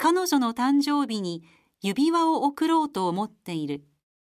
彼女の誕生日に指輪を贈ろうと思っている。